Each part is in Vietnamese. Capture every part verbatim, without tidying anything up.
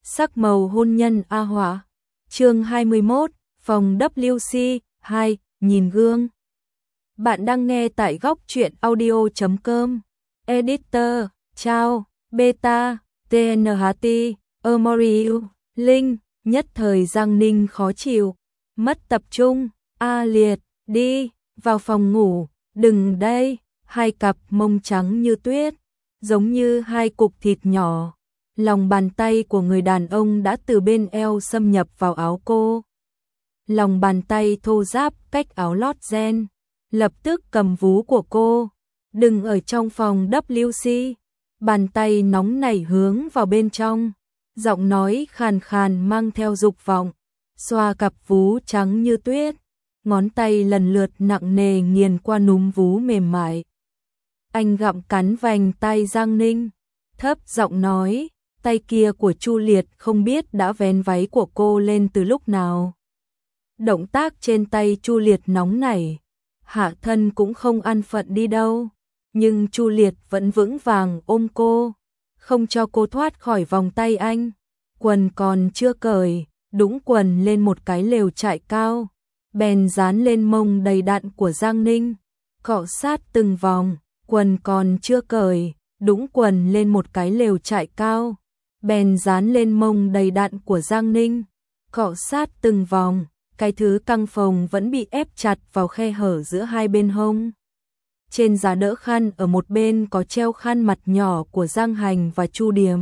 Sắc màu hôn nhân A Hỏa. Chương hai mươi mốt, phòng W C hai, nhìn gương. Bạn đang nghe tại góc truyện audio chấm com. Editor, Chao, Beta, tê en hát tê, Amoriu, Linh, nhất thời Giang Ninh khó chịu, mất tập trung, A liệt, đi, vào phòng ngủ, đừng đây, hai cặp mông trắng như tuyết, giống như hai cục thịt nhỏ. Lòng bàn tay của người đàn ông đã từ bên eo xâm nhập vào áo cô. Lòng bàn tay thô ráp cách áo lót ren, lập tức cầm vú của cô. Đừng ở trong phòng W C. Bàn tay nóng nảy hướng vào bên trong. Giọng nói khàn khàn mang theo dục vọng. Xoa cặp vú trắng như tuyết. Ngón tay lần lượt nặng nề nghiền qua núm vú mềm mại. Anh gặm cắn vành tay Giang Ninh. Thấp giọng nói. Tay kia của Chu Liệt không biết đã vén váy của cô lên từ lúc nào. Động tác trên tay Chu Liệt nóng nảy, hạ thân cũng không an phận đi đâu, nhưng Chu Liệt vẫn vững vàng ôm cô, không cho cô thoát khỏi vòng tay anh. Quần còn chưa cởi, đũng quần lên một cái lều trại cao, bèn dán lên mông đầy đặn của Giang Ninh, cọ sát từng vòng. Quần còn chưa cởi, đũng quần lên một cái lều trại cao, bèn dán lên mông đầy đặn của Giang Ninh, cọ sát từng vòng. Cái thứ căng phồng vẫn bị ép chặt vào khe hở giữa hai bên hông. Trên giá đỡ khăn ở một bên có treo khăn mặt nhỏ của Giang Hành và Chu Điềm.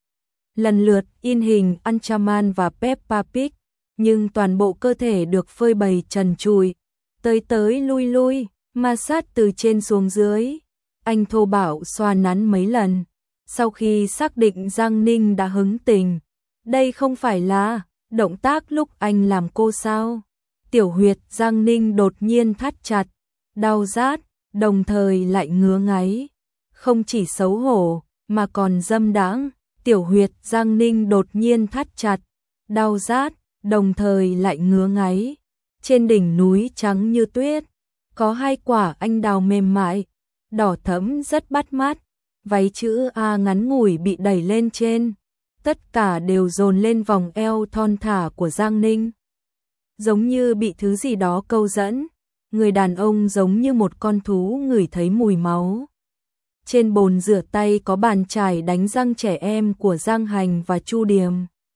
Lần lượt in hình Anchaman và Peppa Pig, nhưng toàn bộ cơ thể được phơi bày trần trụi, tới tới lui lui, ma sát từ trên xuống dưới. Anh thô bạo xoa nắn mấy lần, sau khi xác định Giang Ninh đã hứng tình. Đây không phải là động tác lúc anh làm cô sao? Tiểu huyệt Giang Ninh đột nhiên thắt chặt, đau rát, đồng thời lại ngứa ngáy. Không chỉ xấu hổ, mà còn dâm đãng. Tiểu huyệt Giang Ninh đột nhiên thắt chặt, đau rát, đồng thời lại ngứa ngáy. Trên đỉnh núi trắng như tuyết, có hai quả anh đào mềm mại, đỏ thẫm rất bắt mắt. Váy chữ A ngắn ngủi bị đẩy lên trên. Tất cả đều dồn lên vòng eo thon thả của Giang Ninh. Giống như bị thứ gì đó câu dẫn, người đàn ông giống như một con thú ngửi thấy mùi máu. Trên bồn rửa tay có bàn chải đánh răng trẻ em của Giang Hành và Chu Điềm.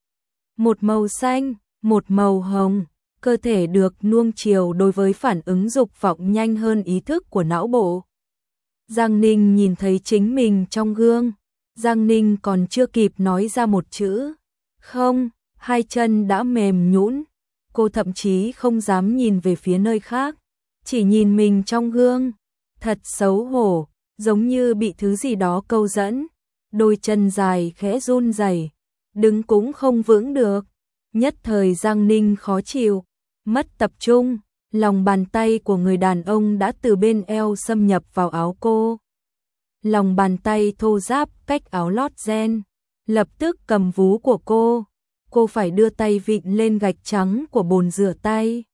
Một màu xanh, một màu hồng, cơ thể được nuông chiều đối với phản ứng dục vọng nhanh hơn ý thức của não bộ. Giang Ninh nhìn thấy chính mình trong gương. Giang Ninh còn chưa kịp nói ra một chữ không, hai chân đã mềm nhũn. Cô thậm chí không dám nhìn về phía nơi khác, chỉ nhìn mình trong gương. Thật xấu hổ, giống như bị thứ gì đó câu dẫn. Đôi chân dài khẽ run rẩy, đứng cũng không vững được. Nhất thời Giang Ninh khó chịu, mất tập trung. Lòng bàn tay của người đàn ông đã từ bên eo xâm nhập vào áo cô. Lòng bàn tay thô ráp cách áo lót ren, lập tức cầm vú của cô. Cô phải đưa tay vịn lên gạch trắng của bồn rửa tay.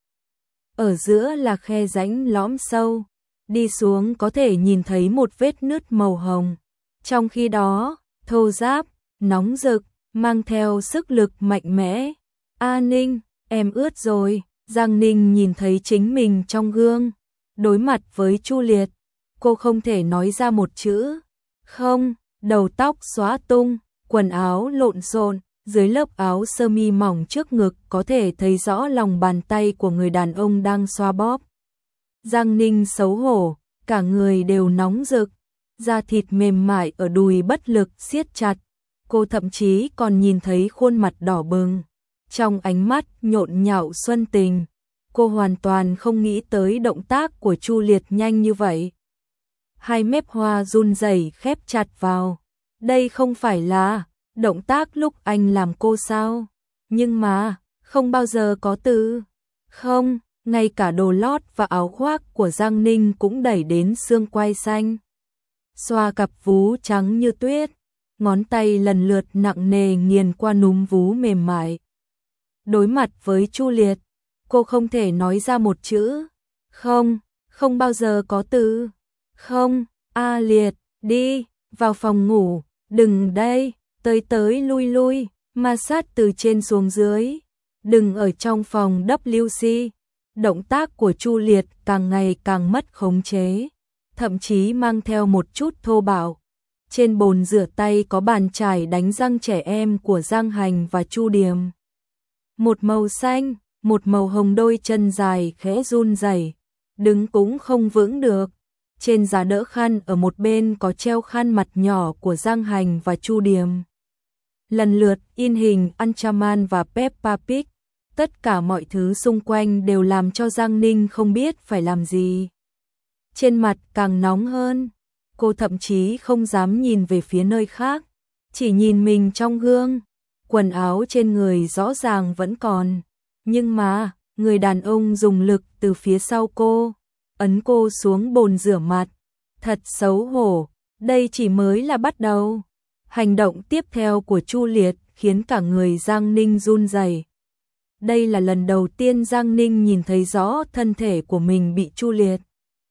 Ở giữa là khe rãnh lõm sâu, đi xuống có thể nhìn thấy một vết nứt màu hồng. Trong khi đó, thô ráp, nóng rực, mang theo sức lực mạnh mẽ. A Ninh, em ướt rồi. Giang Ninh nhìn thấy chính mình trong gương, đối mặt với Chu Liệt. Cô không thể nói ra một chữ không, đầu tóc xóa tung, quần áo lộn xộn, dưới lớp áo sơ mi mỏng trước ngực có thể thấy rõ lòng bàn tay của người đàn ông đang xoa bóp. Giang Ninh xấu hổ, cả người đều nóng rực, da thịt mềm mại ở đùi bất lực siết chặt. Cô thậm chí còn nhìn thấy khuôn mặt đỏ bừng, trong ánh mắt nhộn nhạo xuân tình. Cô hoàn toàn không nghĩ tới động tác của Chu Liệt nhanh như vậy. Hai mép hoa run rẩy khép chặt vào. Đây không phải là động tác lúc anh làm cô sao? Nhưng mà, không bao giờ có từ không, ngay cả đồ lót và áo khoác của Giang Ninh cũng đẩy đến xương quai xanh. Xoa cặp vú trắng như tuyết, ngón tay lần lượt nặng nề nghiền qua núm vú mềm mại. Đối mặt với Chu Liệt, cô không thể nói ra một chữ không, không bao giờ có từ không. A Liệt, đi, vào phòng ngủ, đừng đây, tới tới lui lui, ma sát từ trên xuống dưới. Đừng ở trong phòng W C, động tác của Chu Liệt càng ngày càng mất khống chế, thậm chí mang theo một chút thô bạo. Trên bồn rửa tay có bàn chải đánh răng trẻ em của Giang Hành và Chu Điềm. Một màu xanh, một màu hồng, đôi chân dài khẽ run rẩy, đứng cũng không vững được. Trên giá đỡ khăn ở một bên có treo khăn mặt nhỏ của Giang Hành và Chu Điềm. Lần lượt in hình Anchaman và Peppa Pig. Tất cả mọi thứ xung quanh đều làm cho Giang Ninh không biết phải làm gì. Trên mặt càng nóng hơn, cô thậm chí không dám nhìn về phía nơi khác, chỉ nhìn mình trong gương. Quần áo trên người rõ ràng vẫn còn, nhưng mà người đàn ông dùng lực từ phía sau cô, ấn cô xuống bồn rửa mặt. Thật xấu hổ, đây chỉ mới là bắt đầu. Hành động tiếp theo của Chu Liệt khiến cả người Giang Ninh run rẩy. Đây là lần đầu tiên Giang Ninh nhìn thấy rõ thân thể của mình bị Chu Liệt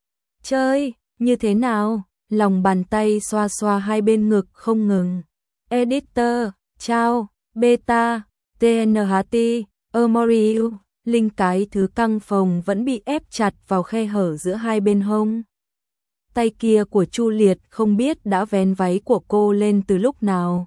chơi như thế nào. Lòng bàn tay xoa xoa hai bên ngực không ngừng. Editor, Chao, Beta, tê en hát tê, Amoriu, Linh cái thứ căng phồng vẫn bị ép chặt vào khe hở giữa hai bên hông. Tay kia của Chu Liệt không biết đã vén váy của cô lên từ lúc nào.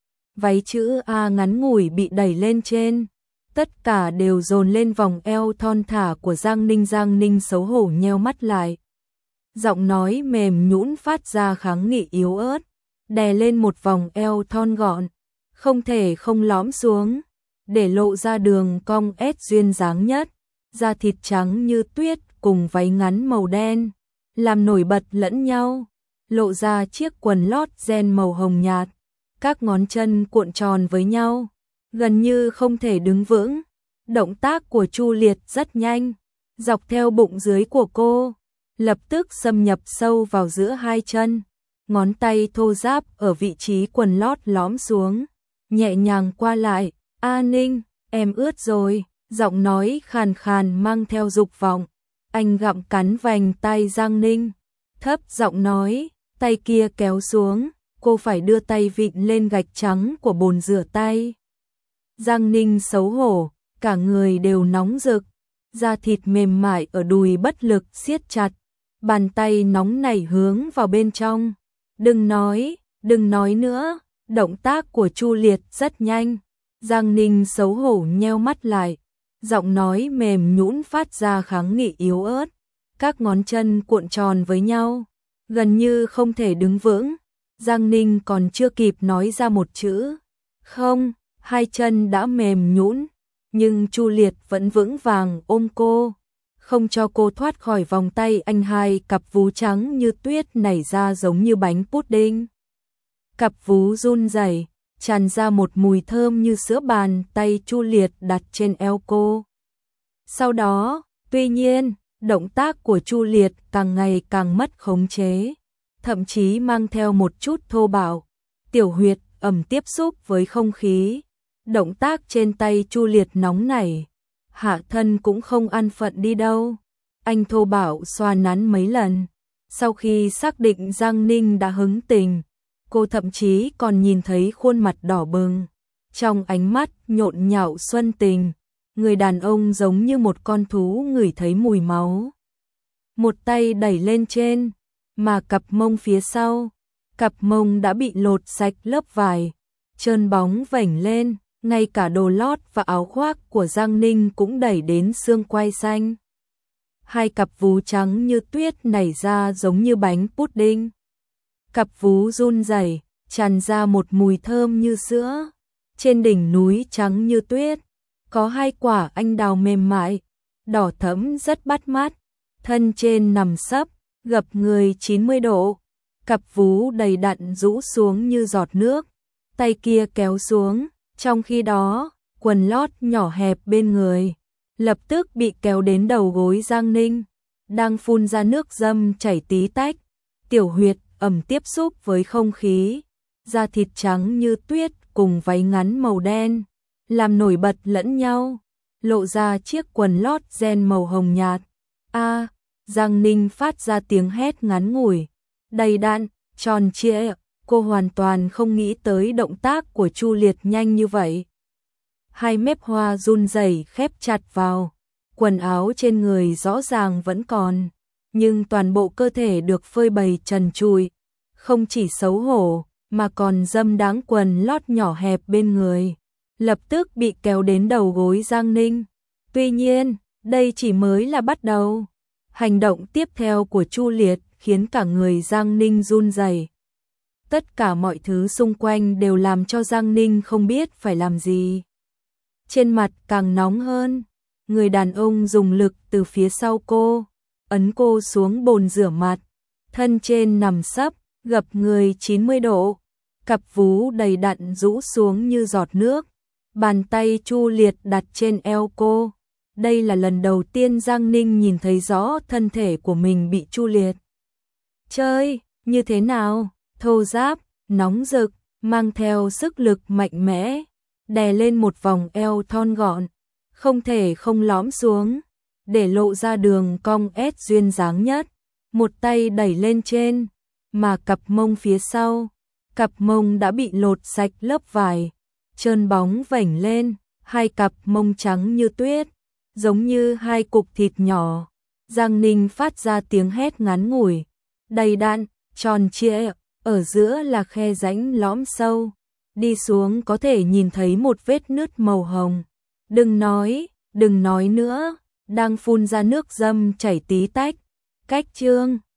Váy chữ A ngắn ngủi bị đẩy lên trên. Tất cả đều dồn lên vòng eo thon thả của Giang Ninh. Giang Ninh xấu hổ nheo mắt lại. Giọng nói mềm nhũn phát ra kháng nghị yếu ớt, đè lên một vòng eo thon gọn, không thể không lõm xuống, để lộ ra đường cong ét duyên dáng nhất. Da thịt trắng như tuyết cùng váy ngắn màu đen, làm nổi bật lẫn nhau, lộ ra chiếc quần lót ren màu hồng nhạt. Các ngón chân cuộn tròn với nhau, gần như không thể đứng vững. Động tác của Chu Liệt rất nhanh, dọc theo bụng dưới của cô, lập tức xâm nhập sâu vào giữa hai chân. Ngón tay thô ráp ở vị trí quần lót lõm xuống, nhẹ nhàng qua lại. A Ninh, em ướt rồi. Giọng nói khàn khàn mang theo dục vọng. Anh gặm cắn vành tay Giang Ninh, thấp giọng nói, tay kia kéo xuống, cô phải đưa tay vịn lên gạch trắng của bồn rửa tay. Giang Ninh xấu hổ, cả người đều nóng rực, da thịt mềm mại ở đùi bất lực siết chặt, bàn tay nóng nảy hướng vào bên trong. Đừng nói, đừng nói nữa. Động tác của Chu Liệt rất nhanh. Giang Ninh xấu hổ nheo mắt lại, giọng nói mềm nhũn phát ra kháng nghị yếu ớt. Các ngón chân cuộn tròn với nhau, gần như không thể đứng vững. Giang Ninh còn chưa kịp nói ra một chữ không, hai chân đã mềm nhũn, nhưng Chu Liệt vẫn vững vàng ôm cô, không cho cô thoát khỏi vòng tay anh. Hai cặp vú trắng như tuyết nảy ra giống như bánh pudding. Cặp vú run rẩy, tràn ra một mùi thơm như sữa. Bàn tay Chu Liệt đặt trên eo cô. Sau đó, tuy nhiên, động tác của Chu Liệt càng ngày càng mất khống chế, thậm chí mang theo một chút thô bạo. Tiểu huyệt ẩm tiếp xúc với không khí, động tác trên tay Chu Liệt nóng nảy, hạ thân cũng không an phận đi đâu. Anh thô bạo xoa nắn mấy lần, sau khi xác định Giang Ninh đã hứng tình, cô thậm chí còn nhìn thấy khuôn mặt đỏ bừng, trong ánh mắt nhộn nhạo xuân tình. Người đàn ông giống như một con thú ngửi thấy mùi máu. Một tay đẩy lên trên, mà cặp mông phía sau, cặp mông đã bị lột sạch lớp vải, trơn bóng vểnh lên, ngay cả đồ lót và áo khoác của Giang Ninh cũng đẩy đến xương quai xanh. Hai cặp vú trắng như tuyết nảy ra giống như bánh pudding. Cặp vú run rẩy, tràn ra một mùi thơm như sữa. Trên đỉnh núi trắng như tuyết, có hai quả anh đào mềm mại, đỏ thẫm rất bắt mắt. Thân trên nằm sấp, gập người chín mươi độ, cặp vú đầy đặn rũ xuống như giọt nước, tay kia kéo xuống. Trong khi đó, quần lót nhỏ hẹp bên người lập tức bị kéo đến đầu gối Giang Ninh, đang phun ra nước dâm chảy tí tách. Tiểu huyệt ẩm tiếp xúc với không khí, da thịt trắng như tuyết cùng váy ngắn màu đen, làm nổi bật lẫn nhau, lộ ra chiếc quần lót ren màu hồng nhạt. A, Giang Ninh phát ra tiếng hét ngắn ngủi, đầy đặn, tròn trịa. Cô hoàn toàn không nghĩ tới động tác của Chu Liệt nhanh như vậy. hai mép hoa run rẩy khép chặt vào. Quần áo trên người rõ ràng vẫn còn, nhưng toàn bộ cơ thể được phơi bày trần trụi, không chỉ xấu hổ mà còn dâm đáng quần lót nhỏ hẹp bên người, lập tức bị kéo đến đầu gối Giang Ninh. Tuy nhiên, đây chỉ mới là bắt đầu. Hành động tiếp theo của Chu Liệt khiến cả người Giang Ninh run rẩy. Tất cả mọi thứ xung quanh đều làm cho Giang Ninh không biết phải làm gì. Trên mặt càng nóng hơn, người đàn ông dùng lực từ phía sau cô, ấn cô xuống bồn rửa mặt, thân trên nằm sấp, gập người chín mươi độ, cặp vú đầy đặn rũ xuống như giọt nước. Bàn tay Chu Liệt đặt trên eo cô. Đây là lần đầu tiên Giang Ninh nhìn thấy rõ thân thể của mình bị Chu Liệt chơi như thế nào, thô ráp, nóng rực, mang theo sức lực mạnh mẽ, đè lên một vòng eo thon gọn, không thể không lõm xuống, để lộ ra đường cong ét duyên dáng nhất. Một tay đẩy lên trên, mà cặp mông phía sau, cặp mông đã bị lột sạch lớp vải, trơn bóng vểnh lên, hai cặp mông trắng như tuyết, giống như hai cục thịt nhỏ. Giang Ninh phát ra tiếng hét ngắn ngủi, đầy đặn, tròn trịa, ở giữa là khe rãnh lõm sâu, đi xuống có thể nhìn thấy một vết nứt màu hồng. Đừng nói, đừng nói nữa, đang phun ra nước dâm chảy tí tách. Cách chương